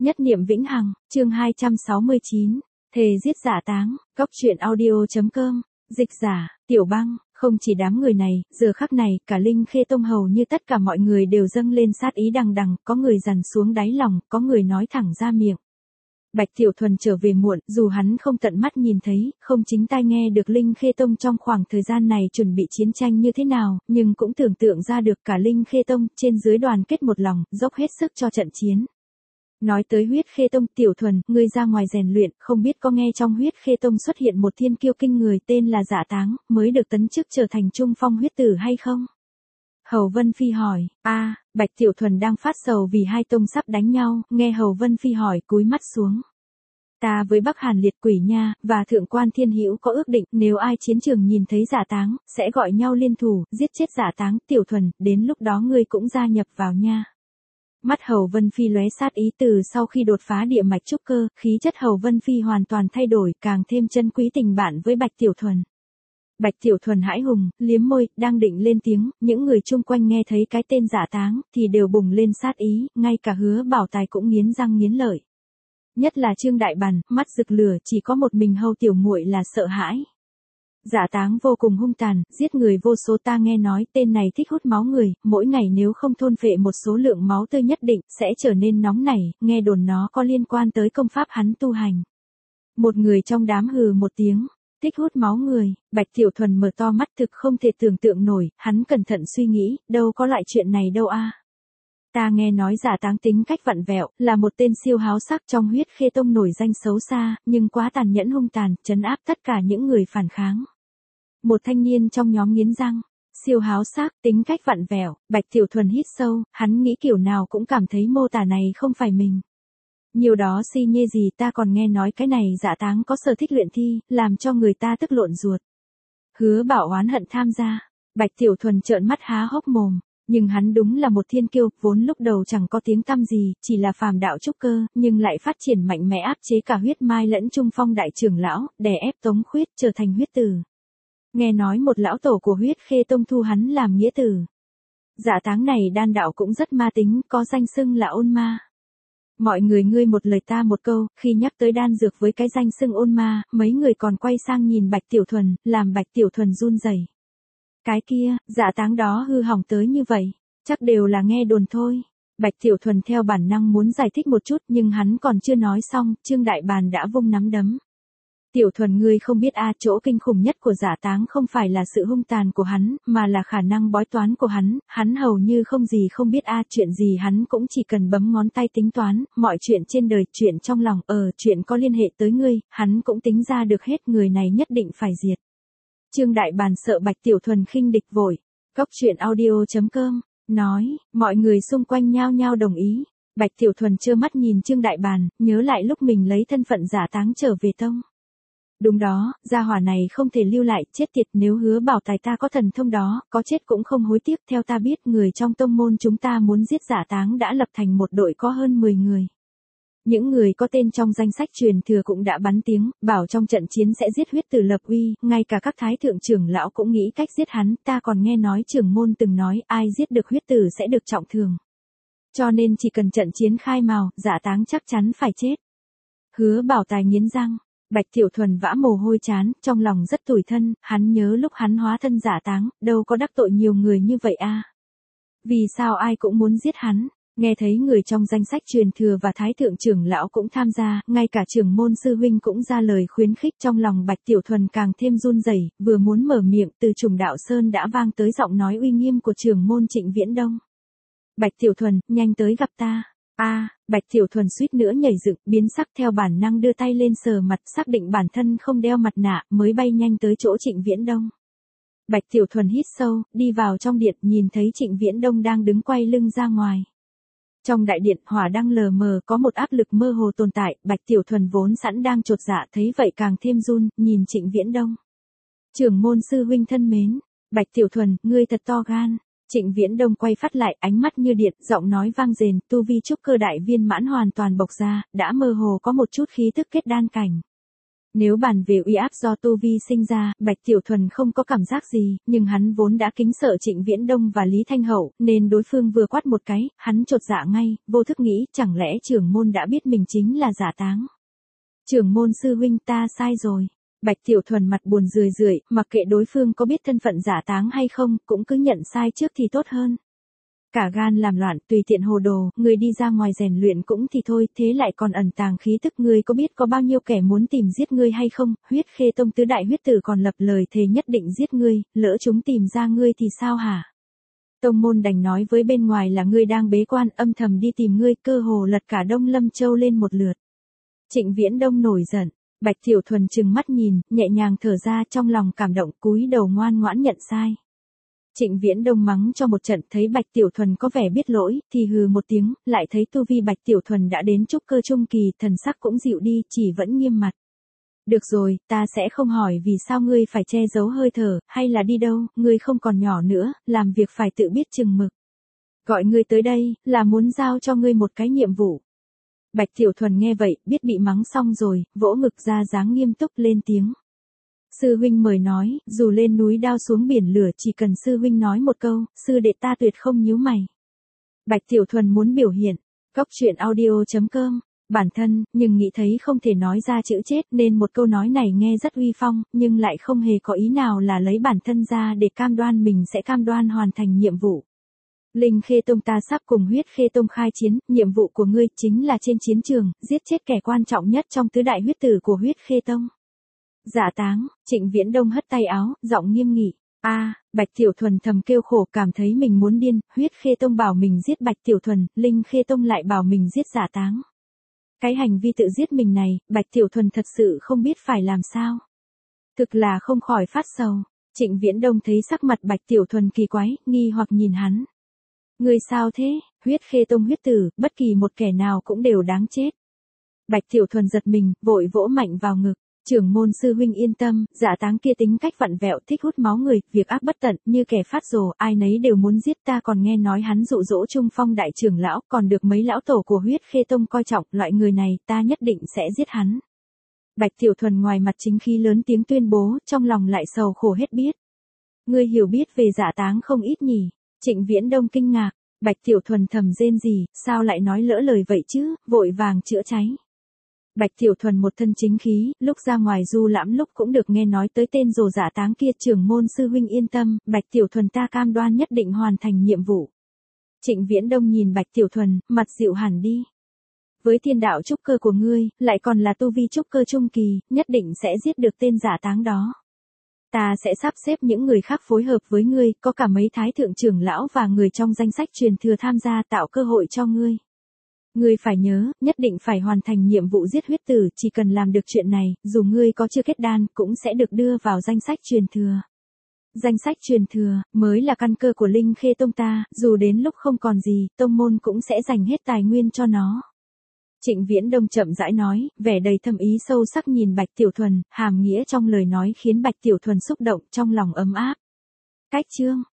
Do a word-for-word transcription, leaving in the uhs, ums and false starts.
Nhất niệm vĩnh hằng, chương hai trăm sáu mươi chín, thề giết giả táng, góc truyện audio.com, dịch giả, Tiểu Băng, không chỉ đám người này, giờ khắc này, cả Linh Khê Tông hầu như tất cả mọi người đều dâng lên sát ý đằng đằng, có người dằn xuống đáy lòng, có người nói thẳng ra miệng. Bạch Tiểu Thuần trở về muộn, dù hắn không tận mắt nhìn thấy, không chính tai nghe được Linh Khê Tông trong khoảng thời gian này chuẩn bị chiến tranh như thế nào, nhưng cũng tưởng tượng ra được cả Linh Khê Tông, trên dưới đoàn kết một lòng, dốc hết sức cho trận chiến. Nói tới huyết Khê Tông, Tiểu Thuần, ngươi ra ngoài rèn luyện, không biết có nghe trong huyết Khê Tông xuất hiện một thiên kiêu kinh người tên là Giả Táng, mới được tấn chức trở thành trung phong huyết tử hay không? Hầu Vân Phi hỏi, a Bạch Tiểu Thuần đang phát sầu vì hai tông sắp đánh nhau, nghe Hầu Vân Phi hỏi cúi mắt xuống. Ta với Bắc Hàn Liệt Quỷ Nha, và Thượng Quan Thiên Hữu có ước định, nếu ai chiến trường nhìn thấy Giả Táng, sẽ gọi nhau liên thủ, giết chết Giả Táng, Tiểu Thuần, đến lúc đó ngươi cũng gia nhập vào nha. Mắt Hầu Vân Phi lóe sát ý từ sau khi đột phá địa mạch trúc cơ, khí chất Hầu Vân Phi hoàn toàn thay đổi, càng thêm chân quý tình bạn với Bạch Tiểu Thuần. Bạch Tiểu Thuần hãi hùng, liếm môi, đang định lên tiếng, những người chung quanh nghe thấy cái tên Giả Táng, thì đều bùng lên sát ý, ngay cả Hứa Bảo Tài cũng nghiến răng nghiến lợi. Nhất là Trương Đại Bàn, mắt rực lửa, chỉ có một mình Hầu tiểu muội là sợ hãi. Giả Táng vô cùng hung tàn, giết người vô số, ta nghe nói tên này thích hút máu người, mỗi ngày nếu không thôn phệ một số lượng máu tươi nhất định, sẽ trở nên nóng nảy, nghe đồn nó có liên quan tới công pháp hắn tu hành. Một người trong đám hừ một tiếng, thích hút máu người, Bạch Tiểu Thuần mở to mắt thực không thể tưởng tượng nổi, hắn cẩn thận suy nghĩ, đâu có loại chuyện này đâu a. Ta nghe nói Giả Táng tính cách vặn vẹo, là một tên siêu háo sắc trong huyết Khê Tông nổi danh xấu xa, nhưng quá tàn nhẫn hung tàn, trấn áp tất cả những người phản kháng. Một thanh niên trong nhóm nghiến răng, siêu háo sắc, tính cách vặn vẹo, Bạch Tiểu Thuần hít sâu, hắn nghĩ kiểu nào cũng cảm thấy mô tả này không phải mình. Nhiều đó si nhê gì, ta còn nghe nói cái này Giả Táng có sở thích luyện thi, làm cho người ta tức lộn ruột. Hứa Bảo oán hận tham gia, Bạch Tiểu Thuần trợn mắt há hốc mồm. Nhưng hắn đúng là một thiên kiêu, vốn lúc đầu chẳng có tiếng tăm gì, chỉ là phàm đạo trúc cơ, nhưng lại phát triển mạnh mẽ áp chế cả huyết mai lẫn trung phong đại trưởng lão, đè ép Tống Khuyết trở thành huyết tử. Nghe nói một lão tổ của huyết Khê Tông thu hắn làm nghĩa tử. Giả Táng này đan đạo cũng rất ma tính, có danh xưng là ôn ma. Mọi người ngươi một lời ta một câu, khi nhắc tới đan dược với cái danh xưng ôn ma, mấy người còn quay sang nhìn Bạch Tiểu Thuần, làm Bạch Tiểu Thuần run rẩy. Cái kia, Giả Táng đó hư hỏng tới như vậy, chắc đều là nghe đồn thôi. Bạch Tiểu Thuần theo bản năng muốn giải thích một chút, nhưng hắn còn chưa nói xong, Trương Đại Bàn đã vung nắm đấm. Tiểu Thuần ngươi không biết a, chỗ kinh khủng nhất của Giả Táng không phải là sự hung tàn của hắn, mà là khả năng bói toán của hắn, hắn hầu như không gì không biết a, chuyện gì hắn cũng chỉ cần bấm ngón tay tính toán, mọi chuyện trên đời, chuyện trong lòng, ờ, chuyện có liên hệ tới ngươi, hắn cũng tính ra được hết, người này nhất định phải diệt. Trương Đại Bàn sợ Bạch Tiểu Thuần khinh địch vội, góc truyện audio.com, nói, mọi người xung quanh nhao nhao đồng ý. Bạch Tiểu Thuần trơ mắt nhìn Trương Đại Bàn, nhớ lại lúc mình lấy thân phận Giả Táng trở về tông. Đúng đó, gia hỏa này không thể lưu lại, chết tiệt, nếu Hứa Bảo Tài ta có thần thông đó, có chết cũng không hối tiếc, theo ta biết người trong tông môn chúng ta muốn giết Giả Táng đã lập thành một đội có hơn mười người. Những người có tên trong danh sách truyền thừa cũng đã bắn tiếng, bảo trong trận chiến sẽ giết huyết tử lập uy, ngay cả các thái thượng trưởng lão cũng nghĩ cách giết hắn, ta còn nghe nói trưởng môn từng nói ai giết được huyết tử sẽ được trọng thương. Cho nên chỉ cần trận chiến khai mào, Giả Táng chắc chắn phải chết. Hứa Bảo Tài nghiến răng, Bạch Tiểu Thuần vã mồ hôi chán, trong lòng rất tủi thân, hắn nhớ lúc hắn hóa thân Giả Táng, đâu có đắc tội nhiều người như vậy a. Vì sao ai cũng muốn giết hắn? Nghe thấy người trong danh sách truyền thừa và thái thượng trưởng lão cũng tham gia, ngay cả trưởng môn sư huynh cũng ra lời khuyến khích, trong lòng Bạch Tiểu Thuần càng thêm run rẩy, vừa muốn mở miệng, từ Trùng Đạo Sơn đã vang tới giọng nói uy nghiêm của trưởng môn Trịnh Viễn Đông. Bạch Tiểu Thuần, nhanh tới gặp ta. A, Bạch Tiểu Thuần suýt nữa nhảy dựng, biến sắc, theo bản năng đưa tay lên sờ mặt, xác định bản thân không đeo mặt nạ, mới bay nhanh tới chỗ Trịnh Viễn Đông. Bạch Tiểu Thuần hít sâu, đi vào trong điện, nhìn thấy Trịnh Viễn Đông đang đứng quay lưng ra ngoài. Trong đại điện, hỏa đang lờ mờ, có một áp lực mơ hồ tồn tại, Bạch Tiểu Thuần vốn sẵn đang chột dạ, thấy vậy càng thêm run, nhìn Trịnh Viễn Đông. Trưởng môn sư huynh thân mến, Bạch Tiểu Thuần, ngươi thật to gan. Trịnh Viễn Đông quay phát lại, ánh mắt như điện, giọng nói vang dền, tu vi trúc cơ đại viên mãn hoàn toàn bộc ra, đã mơ hồ có một chút khí tức kết đan cảnh. Nếu bàn về uy áp do tu vi sinh ra, Bạch Tiểu Thuần không có cảm giác gì, nhưng hắn vốn đã kính sợ Trịnh Viễn Đông và Lý Thanh Hậu, nên đối phương vừa quát một cái, hắn chột dạ ngay, vô thức nghĩ, chẳng lẽ trưởng môn đã biết mình chính là giả táng. Trưởng môn sư huynh, ta sai rồi. Bạch Tiểu Thuần mặt buồn rười rượi, mặc kệ đối phương có biết thân phận giả táng hay không, cũng cứ nhận sai trước thì tốt hơn. Cả gan làm loạn, tùy tiện hồ đồ, người đi ra ngoài rèn luyện cũng thì thôi, thế lại còn ẩn tàng khí tức, ngươi có biết có bao nhiêu kẻ muốn tìm giết ngươi hay không? Huyết Khê Tông tứ đại huyết tử còn lập lời thề nhất định giết ngươi, lỡ chúng tìm ra ngươi thì sao hả? Tông môn đành nói với bên ngoài là ngươi đang bế quan, âm thầm đi tìm ngươi, cơ hồ lật cả Đông Lâm Châu lên một lượt. Trịnh Viễn Đông nổi giận, Bạch Tiểu Thuần trừng mắt nhìn, nhẹ nhàng thở ra, trong lòng cảm động, cúi đầu ngoan ngoãn nhận sai. Trịnh Viễn Đông mắng cho một trận, thấy Bạch Tiểu Thuần có vẻ biết lỗi, thì hừ một tiếng, lại thấy tu vi Bạch Tiểu Thuần đã đến trúc cơ trung kỳ, thần sắc cũng dịu đi, chỉ vẫn nghiêm mặt. Được rồi, ta sẽ không hỏi vì sao ngươi phải che giấu hơi thở, hay là đi đâu, ngươi không còn nhỏ nữa, làm việc phải tự biết chừng mực. Gọi ngươi tới đây, là muốn giao cho ngươi một cái nhiệm vụ. Bạch Tiểu Thuần nghe vậy, biết bị mắng xong rồi, vỗ ngực ra dáng nghiêm túc lên tiếng. Sư huynh mời nói, dù lên núi đao xuống biển lửa, chỉ cần sư huynh nói một câu, sư đệ ta tuyệt không nhíu mày. Bạch Tiểu Thuần muốn biểu hiện. Cốc truyện audio chấm com. Bản thân, nhưng nghĩ thấy không thể nói ra chữ chết, nên một câu nói này nghe rất uy phong, nhưng lại không hề có ý nào là lấy bản thân ra để cam đoan mình sẽ cam đoan hoàn thành nhiệm vụ. Linh Khê Tông ta sắp cùng Huyết Khê Tông khai chiến, nhiệm vụ của ngươi chính là trên chiến trường, giết chết kẻ quan trọng nhất trong tứ đại huyết tử của Huyết Khê Tông. Giả táng, Trịnh Viễn Đông hất tay áo, giọng nghiêm nghị. A, Bạch Tiểu Thuần thầm kêu khổ, cảm thấy mình muốn điên, Huyết Khê Tông bảo mình giết Bạch Tiểu Thuần, Linh Khê Tông lại bảo mình giết giả táng. Cái hành vi tự giết mình này, Bạch Tiểu Thuần thật sự không biết phải làm sao. Thực là không khỏi phát sầu. Trịnh Viễn Đông thấy sắc mặt Bạch Tiểu Thuần kỳ quái, nghi hoặc nhìn hắn. Người sao thế? Huyết Khê Tông huyết tử, bất kỳ một kẻ nào cũng đều đáng chết. Bạch Tiểu Thuần giật mình, vội vỗ mạnh vào ngực. Trưởng môn sư huynh yên tâm, giả táng kia tính cách vặn vẹo, thích hút máu người, việc ác bất tận, như kẻ phát rồ, ai nấy đều muốn giết, ta còn nghe nói hắn dụ dỗ Trung Phong đại trưởng lão, còn được mấy lão tổ của Huyết Khê Tông coi trọng, loại người này, ta nhất định sẽ giết hắn. Bạch Tiểu Thuần ngoài mặt chính khí lớn tiếng tuyên bố, trong lòng lại sầu khổ hết biết. Ngươi hiểu biết về giả táng không ít nhỉ? Trịnh Viễn Đông kinh ngạc, Bạch Tiểu Thuần thầm rên gì, sao lại nói lỡ lời vậy chứ, vội vàng chữa cháy. Bạch Tiểu Thuần một thân chính khí, lúc ra ngoài du lãm lúc cũng được nghe nói tới tên rồ giả táng kia, trưởng môn sư huynh yên tâm, Bạch Tiểu Thuần ta cam đoan nhất định hoàn thành nhiệm vụ. Trịnh Viễn Đông nhìn Bạch Tiểu Thuần, mặt dịu hẳn đi. Với thiên đạo trúc cơ của ngươi, lại còn là tu vi trúc cơ trung kỳ, nhất định sẽ giết được tên giả táng đó. Ta sẽ sắp xếp những người khác phối hợp với ngươi, có cả mấy thái thượng trưởng lão và người trong danh sách truyền thừa tham gia tạo cơ hội cho ngươi. Ngươi phải nhớ, nhất định phải hoàn thành nhiệm vụ giết huyết tử, chỉ cần làm được chuyện này, dù ngươi có chưa kết đan, cũng sẽ được đưa vào danh sách truyền thừa. Danh sách truyền thừa, mới là căn cơ của Linh Khê Tông ta, dù đến lúc không còn gì, tông môn cũng sẽ dành hết tài nguyên cho nó. Trịnh Viễn Đông chậm rãi nói, vẻ đầy thâm ý sâu sắc nhìn Bạch Tiểu Thuần, hàm nghĩa trong lời nói khiến Bạch Tiểu Thuần xúc động, trong lòng ấm áp. Cách chương